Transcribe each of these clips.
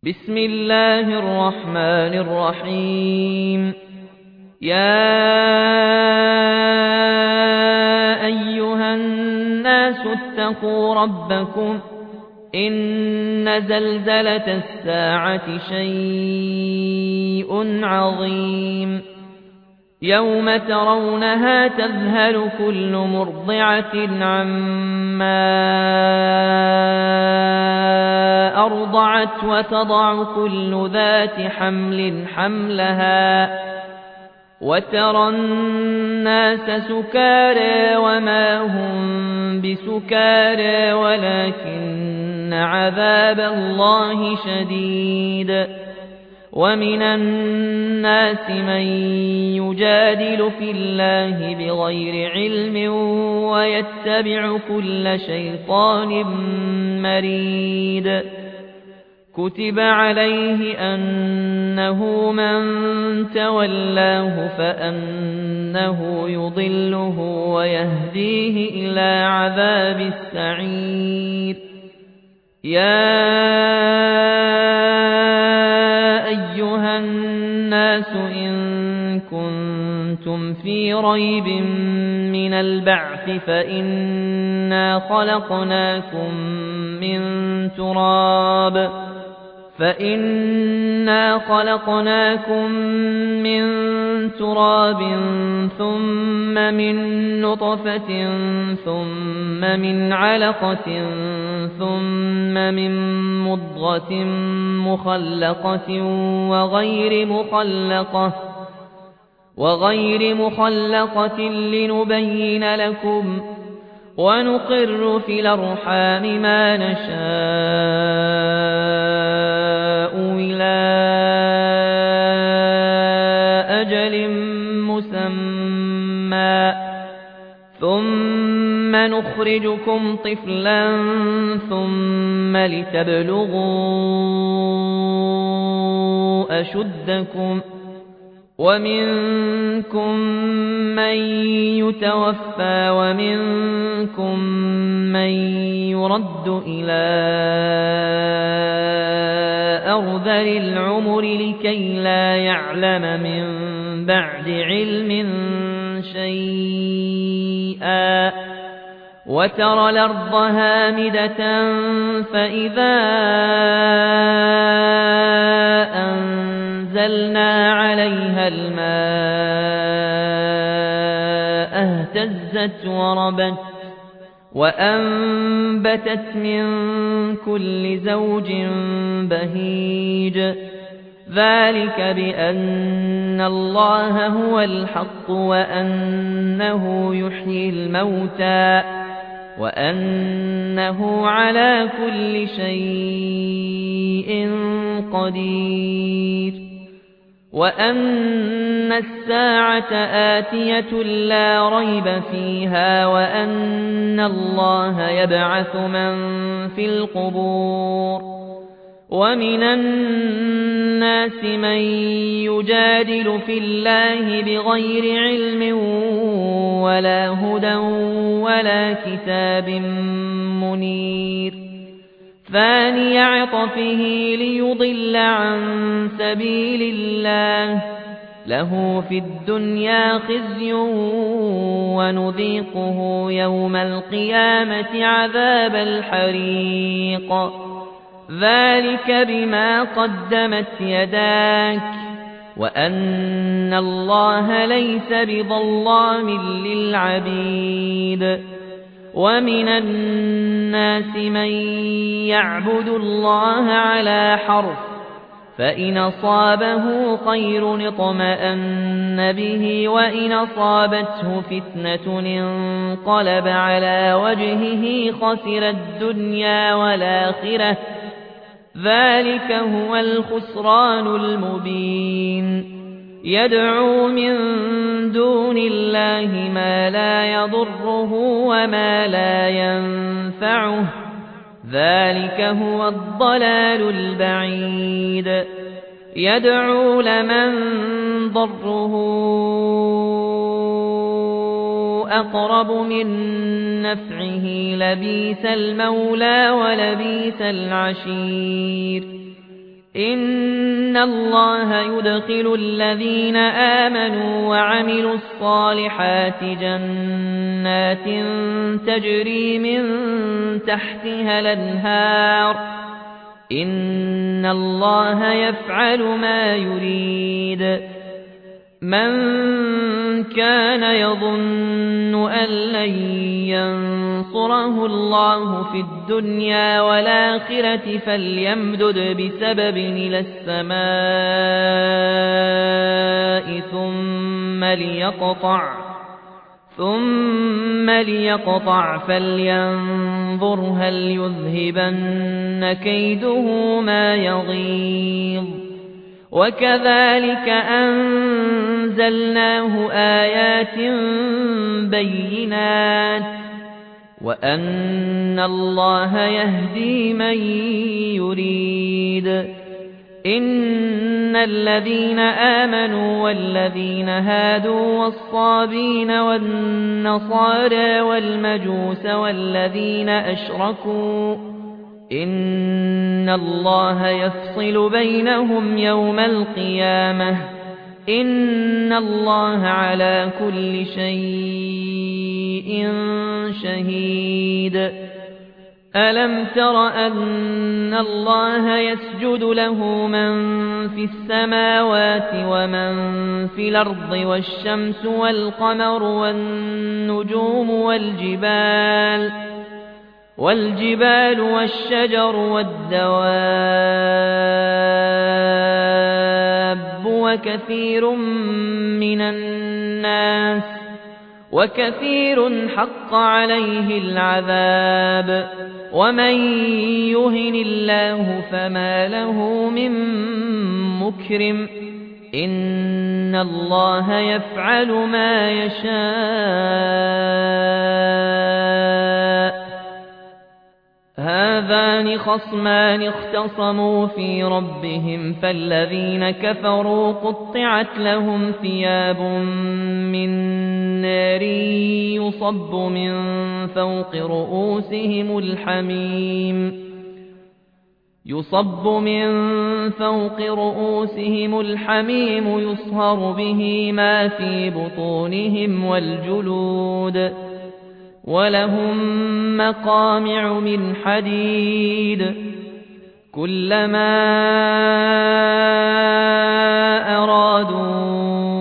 بسم الله الرحمن الرحيم. يا أيها الناس اتقوا ربكم إن زلزلة الساعة شيء عظيم يوم ترونها تذهل كل مرضعة عما أرضعت وتضع كل ذات حمل حملها وترى الناس سكارى وما هم بسكارى ولكن عذاب الله شديد. ومن الناس من يجادل في الله بغير علم ويتبع كل شيطان مريد. كتب عليه أنه من تولاه فأنه يضله ويهديه إلى عذاب السعير. يا أيها الناس إن كنتم في ريب من البعث فإنا خلقناكم من تراب ثم من نطفة ثم من علقة ثم من مضغة مخلقة وغير مخلقة لنبين لكم ونقر في الأرحام ما نشاء إلى أجل مسمى ثم نخرجكم طفلا ثم لتبلغوا أشدكم ومنكم من يتوفى ومنكم من يرد إلى أرذل العمر لكي لا يعلم من بعد علم شيئا. وترى الأرض هامدة فإذا أنزلنا عليها الماء اهتزت وربت وأنبتت من كل زوج بهيج. ذلك بأن الله هو الحق وأنه يحيي الموتى وأنه على كل شيء قدير وأن الساعة آتية لا ريب فيها وأن الله يبعث من في القبور. ومن الناس من يجادل في الله بغير علم ولا هدى ولا كتاب منير. ثاني عطفه ليضل عن سبيل الله له في الدنيا خزي ونذيقه يوم القيامة عذاب الحريق. ذلك بما قدمت يداك وأن الله ليس بظلام للعبيد. ومن الناس من يعبد الله على حرف فإن أصابه خير اطمأن به وإن أصابته فتنة انقلب على وجهه خسر الدنيا والآخرة. ذلك هو الخسران المبين. يدعو من دون الله ما لا يضره وما لا ينفعه ذلك هو الضلال البعيد. يدعو لمن ضره أقرب من نفعه لبيس المولى ولبيس العشير. إن الله يدخل الذين آمنوا وعملوا الصالحات جنات تجري من تحتها الأنهار إن الله يفعل ما يريد من كان يظن أن لن ينصره الله في الدنيا والآخرة فليمدد بسبب إلى السماء ثم ليقطع فلينظر هل يذهبن كيده ما يغيظ وكذلك أنزلناه آيات بينات وأن الله يهدي من يريد إن الذين آمنوا والذين هادوا والصابين والنصارى والمجوس والذين أشركوا إن الله يفصل بينهم يوم القيامة إن الله على كل شيء شهيد ألم تر أن الله يسجد له من في السماوات ومن في الأرض والشمس والقمر والنجوم والجبال والشجر والدواب وكثير حق عليه العذاب ومن يهن الله فما له من مكرم إن الله يفعل ما يشاء هذان خصمان اختصموا في ربهم فالذين كفروا قطعت لهم ثياب من نار يصب من فوق رؤوسهم الحميم يصهر به ما في بطونهم والجلود ولهم مقامع من حديد كلما أرادوا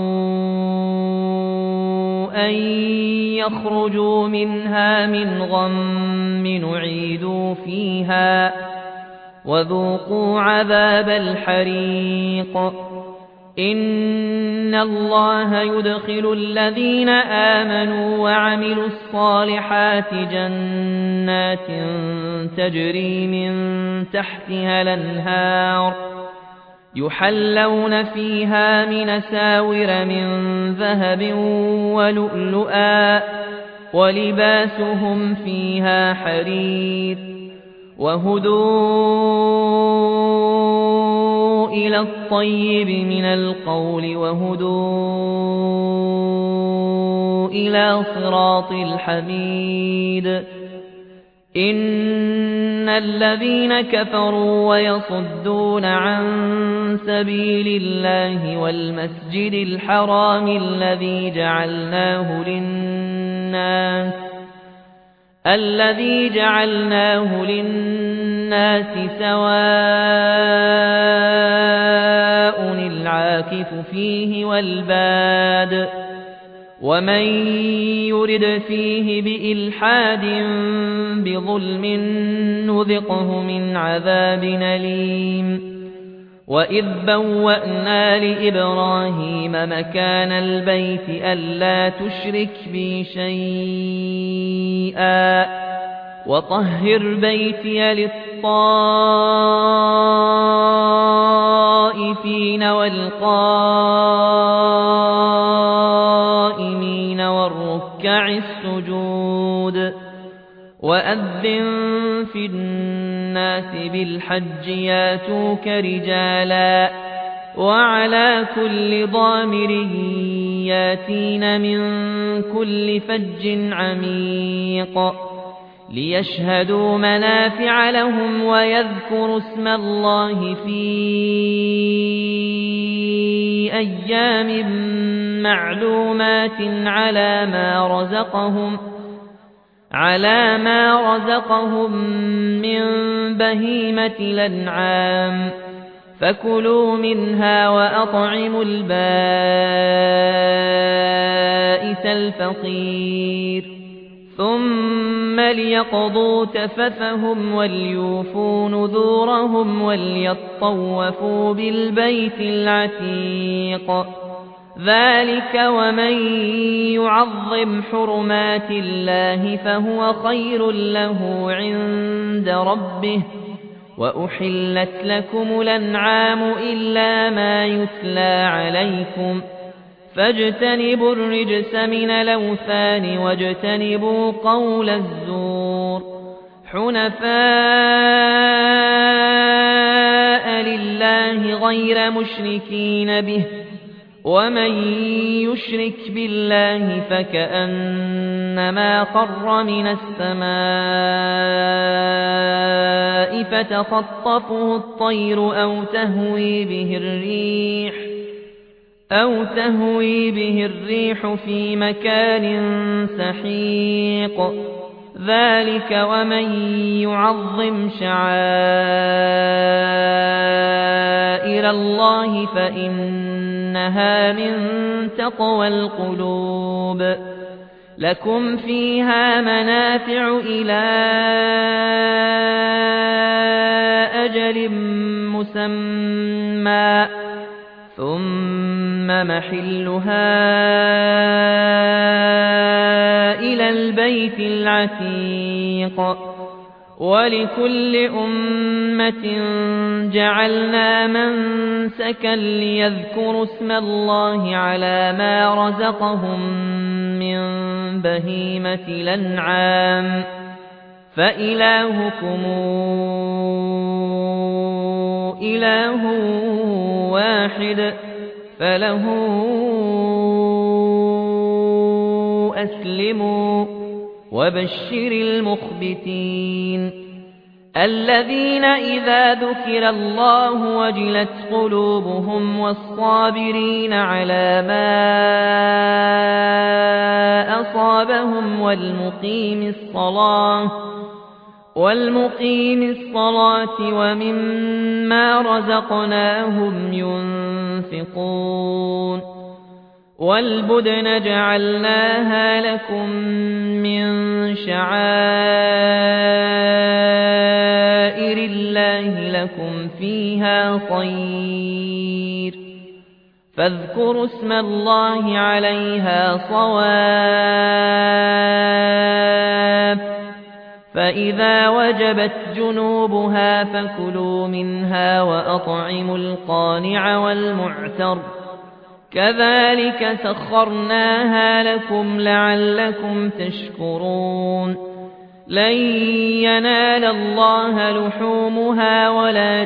أن يخرجوا منها من غم نعيدوا فيها وذوقوا عذاب الحريق إن الله يدخل الذين آمنوا وعملوا الصالحات جنات تجري من تحتها الأنهار يحلون فيها من أساور من ذهب ولؤلؤا ولباسهم فيها حرير وهدوا إلى الطيب من القول وهدوا إلى صراط الحميد إن الذين كفروا ويصدون عن سبيل الله والمسجد الحرام الذي جعلناه للناس سواء العاكف فيه والباد ومن يرد فيه بإلحاد بظلم نذقه من عذاب أليم وإذ بوأنا لإبراهيم مكان البيت ألا تشرك بي شيئا وطهر بيتي للطائفين والقائمين والركع السجود وأذن في الناس بالحج ياتوك رجالا وعلى كل ضامر ياتين من كل فج عميق ليشهدوا منافع لهم ويذكروا اسم الله في أيام معلومات على ما رزقهم من بهيمة الأنعام فكلوا منها وأطعموا البائس الفقير ثم ليقضوا تفثهم وليوفوا نذورهم وليطوفوا بالبيت العتيق ذلك ومن يعظم حرمات الله فهو خير له عند ربه وأحلت لكم الأنعام إلا ما يتلى عليكم فاجتنبوا الرجس من الأوثان واجتنبوا قول الزور حنفاء لله غير مشركين به ومن يشرك بالله فكأنما خر من السماء فتخطفه الطير أو تهوي به الريح في مكان سحيق ذلك ومن يعظم شعائر الله فإنها من تقوى القلوب لكم فيها منافع إلى أجل مسمى ثم محلها إلى البيت العتيق ولكل أمة جعلنا منسكا ليذكروا اسم الله على ما رزقهم من بهيمة الأنعام فإلهكم إله واحد فله أسلموا وبشر المخبتين الذين إذا ذكر الله وجلت قلوبهم والصابرين على ما أصابهم والمقيم الصلاة ومما رزقناهم ينفقون والبدن جعلناها لكم من شعائر الله لكم فيها خير فاذكروا اسم الله عليها صواب فإذا وجبت جنوبها فكلوا منها وأطعموا القانع والمعتر كذلك سخرناها لكم لعلكم تشكرون لن ينال الله لحومها ولا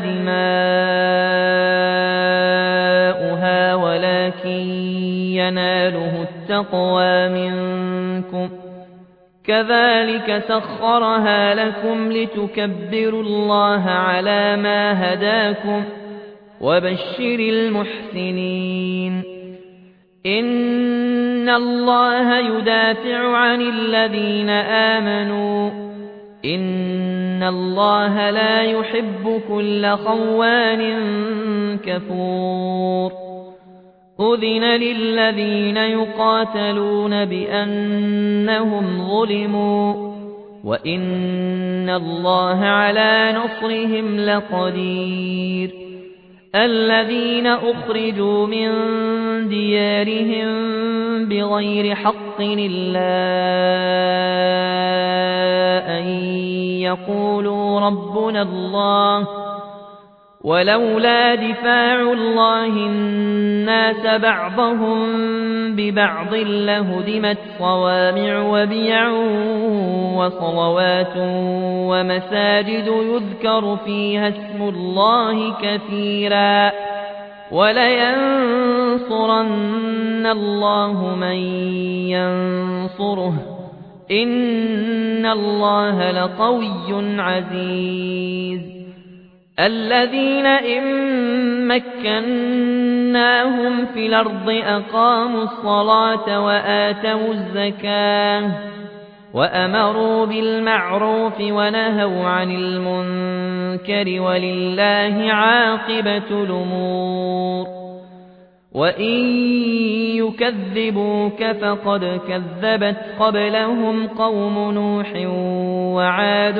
دماؤها ولكن يناله التقوى منكم كذلك سخرها لكم لتكبروا الله على ما هداكم وبشر المحسنين إن الله يدافع عن الذين آمنوا إن الله لا يحب كل خوان كفور أذن للذين يقاتلون بأنهم ظلموا وإن الله على نصرهم لقدير الذين أخرجوا من ديارهم بغير حق إلا أن يقولوا ربنا الله ولولا دفاع الله الناس بعضهم ببعض لهدمت صوامع وبيع وصلوات ومساجد يذكر فيها اسم الله كثيرا ولينصرن الله من ينصره إن الله لقوي عزيز الذين إن مكناهم في الأرض أقاموا الصلاة وآتوا الزكاة وأمروا بالمعروف ونهوا عن المنكر ولله عاقبة الأمور وإن يكذبوك فقد كذبت قبلهم قوم نوح وعاد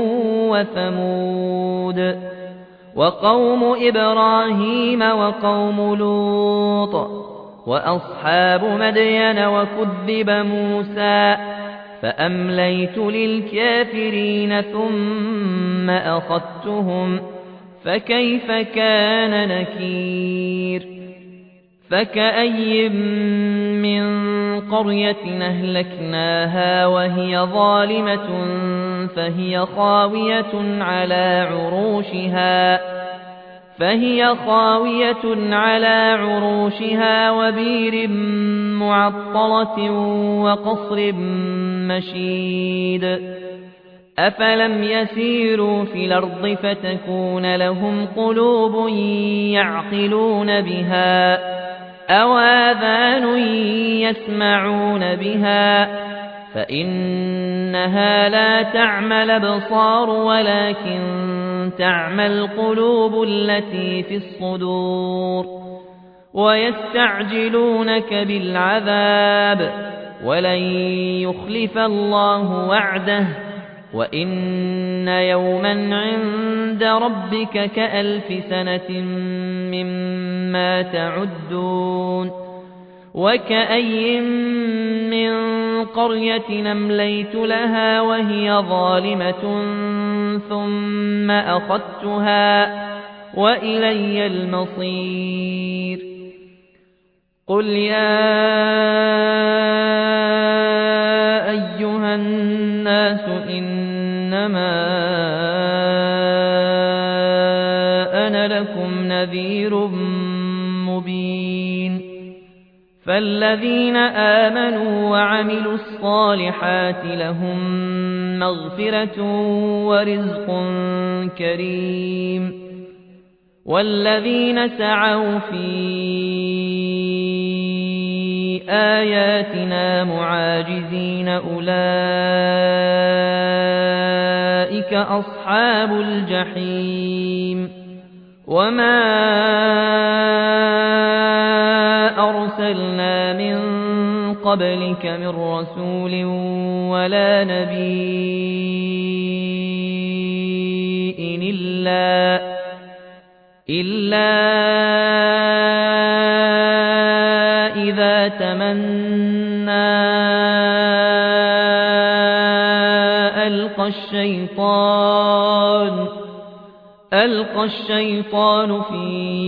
وثمود وقوم إبراهيم وقوم لوط وأصحاب مدين وكذب موسى فأمليت للكافرين ثم أخذتهم فكيف كان نكير فكأي من قرية أهلكناها وهي ظالمة فهي خاوية على عروشها وبير معطلة وقصر مشيد أفلم يسيروا في الأرض فتكون لهم قلوب يعقلون بها أو آذان يسمعون بها فإنها لا تعمى الأبصار ولكن تعمى القلوب التي في الصدور ويستعجلونك بالعذاب ولن يخلف الله وعده وإن يوما عند ربك كألف سنة مما تعدون وكأي من قرية أمليت لها وهي ظالمة ثم أخذتها وإلي المصير قل يا أيها الناس إنما أنا لكم نذير مبين فالذين آمنوا وعملوا الصالحات لهم مغفرة ورزق كريم والذين سعوا في آياتنا معاجزين أولئك أصحاب الجحيم وما أرسلنا من قبلك من رسول ولا نبي إلا إذا تمنى ألقى الشيطان في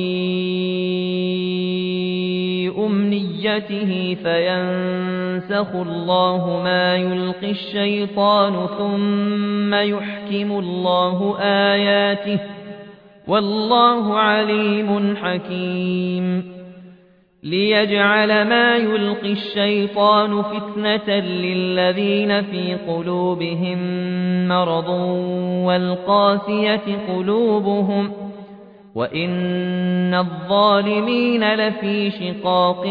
أمنيته فينسخ الله ما يلقي الشيطان ثم يحكم الله آياته والله عليم حكيم ليجعل ما يلقي الشيطان فتنة للذين في قلوبهم مرض والقاسية قلوبهم وإن الظالمين لفي شقاق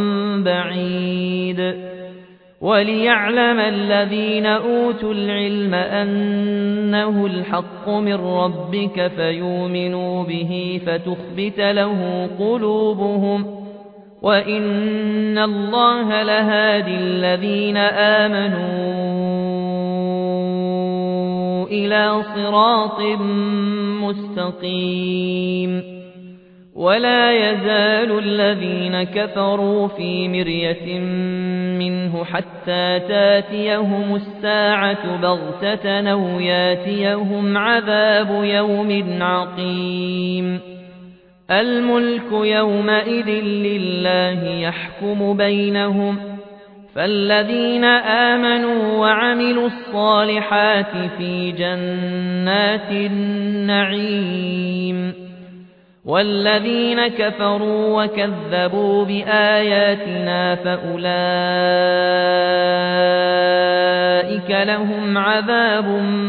بعيد وليعلم الذين أوتوا العلم أنه الحق من ربك فيؤمنوا به فتخبت له قلوبهم وإن الله لهادي الذين آمنوا إلى صراط مستقيم ولا يزال الذين كفروا في مرية منه حتى تاتيهم الساعة بغتة أو ياتيهم عذاب يوم عقيم الملك يومئذ لله يحكم بينهم فالذين آمنوا وعملوا الصالحات في جنات النعيم والذين كفروا وكذبوا بآياتنا فأولئك أولئك لهم عذاب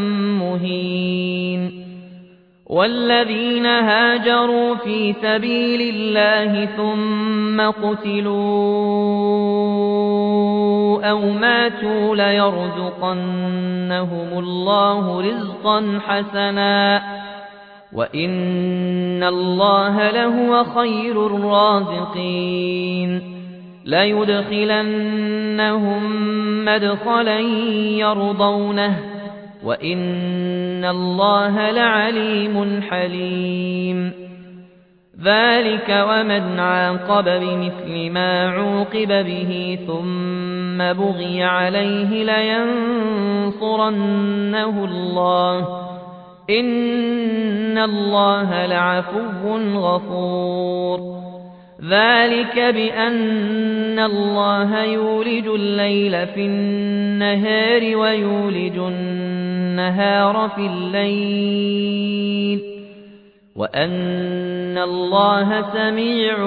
مهين والذين هاجروا في سبيل الله ثم قتلوا أو ماتوا ليرزقنهم الله رزقا حسنا وإن الله لهو خير الرازقين ليدخلنهم مدخلا يرضونه وإن الله لعليم حليم ذلك ومن عاقب بمثل ما عوقب به ثم بغي عليه لينصرنه الله إن الله لعفو غفور ذلك بأن الله يولج الليل في النهار ويولج النهار في الليل وأن الله سميع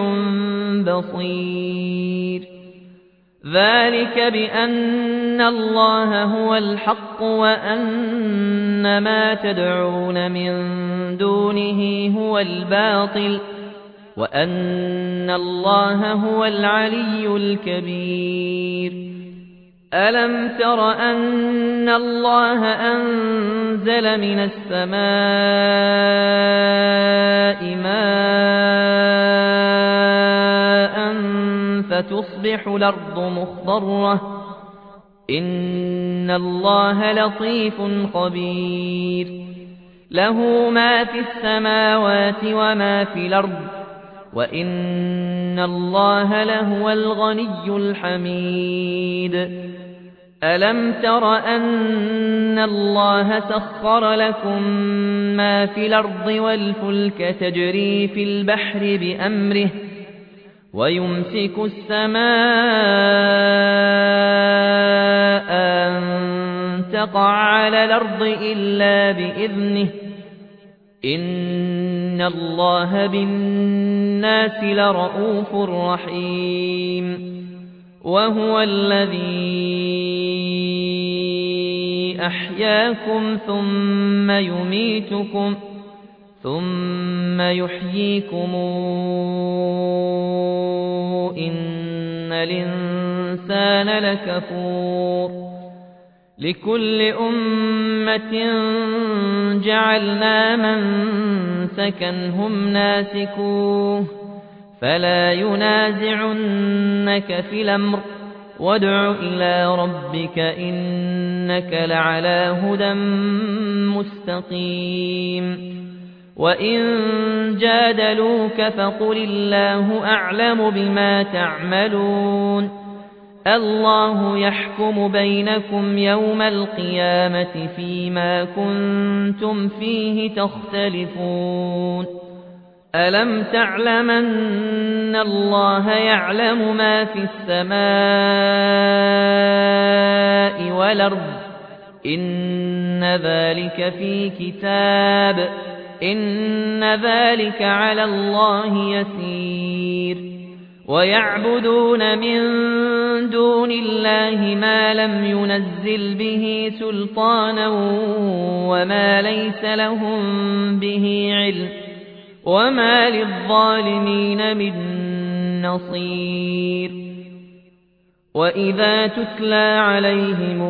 بصير ذلك بأن الله هو الحق وأن ما تدعون من دونه هو الباطل وأن الله هو العلي الكبير ألم تر أن الله أنزل من السماء ماء فتصبح الأرض مخضرة إن الله لطيف خبير له ما في السماوات وما في الأرض وإن الله لهو الغني الحميد ألم تر أن الله سخر لكم ما في الأرض والفلك تجري في البحر بأمره ويمسك السماء أن تقع على الأرض إلا بإذنه إن الله بالناس لرءوف رحيم وهو الذي أحياكم ثم يميتكم ثم يحييكم إن الإنسان لكفور لكل أمة جعلنا منسكا هم ناسكوه فلا ينازعنك في الأمر وادع إلى ربك إنك لعلى هدى مستقيم وإن جادلوك فقل الله أعلم بما تعملون الله يحكم بينكم يوم القيامة فيما كنتم فيه تختلفون ألم تعلم أن الله يعلم ما في السماء والأرض إن ذلك في كتاب إن ذلك على الله يسير ويعبدون من دون الله ما لم ينزل به سلطانا وما ليس لهم به علم وما للظالمين من نصير وإذا تتلى عليهم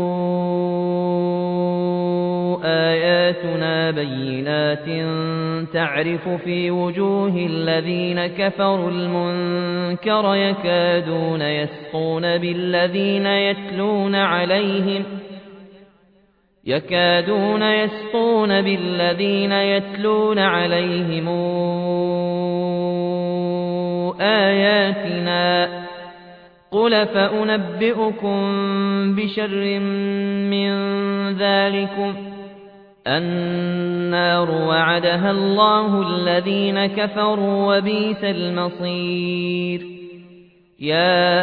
آياتنا بينات تعرف في وجوه الذين كفروا المنكر يكادون يسقون بالذين يتلون عليهم آياتنا قل فأنبئكم بشر من ذلكم النار وعدها الله الذين كفروا وبئس المصير يا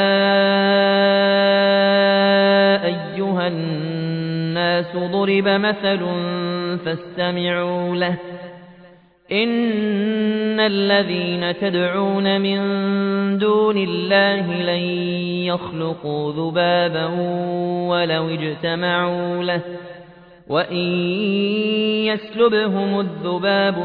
أيها الناس ضرب مثل فاستمعوا له إن الذين تدعون من دون الله لن يخلقوا ذبابا ولو اجتمعوا له وإن يسلبهم الذباب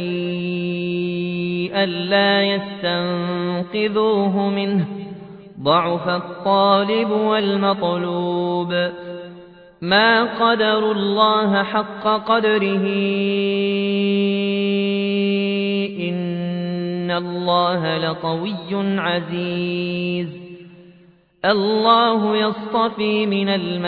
شيئا لا يستنقذوه منه ضعف الطالب والمطلوب ما قدروا الله حق قدره إن الله لقوي عزيز الله يصطفي من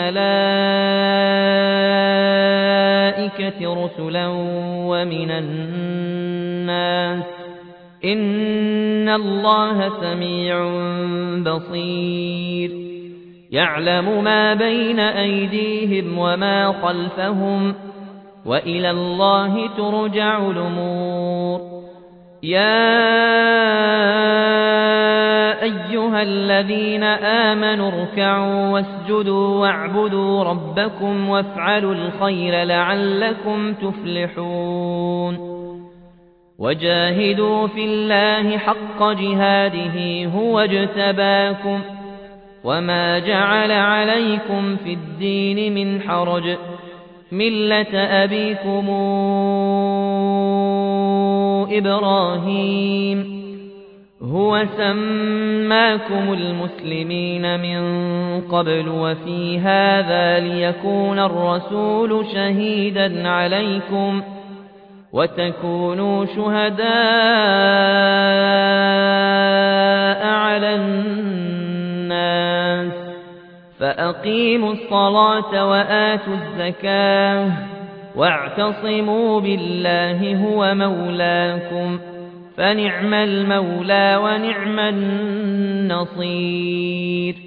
الملائكة رسلا ومن الناس إن الله سميع بصير يعلم ما بين أيديهم وما خلفهم وإلى الله ترجع الأمور يا أيها الذين آمنوا اركعوا واسجدوا واعبدوا ربكم وافعلوا الخير لعلكم تفلحون وجاهدوا في الله حق جهاده هو اجتباكم وما جعل عليكم في الدين من حرج ملة أبيكم إبراهيم هو سماكم المسلمين من قبل وفي هذا ليكون الرسول شهيدا عليكم وتكونوا شهداء على الناس فأقيموا الصلاة وآتوا الزكاة واعتصموا بالله هو مولاكم فنعم المولى ونعم النصير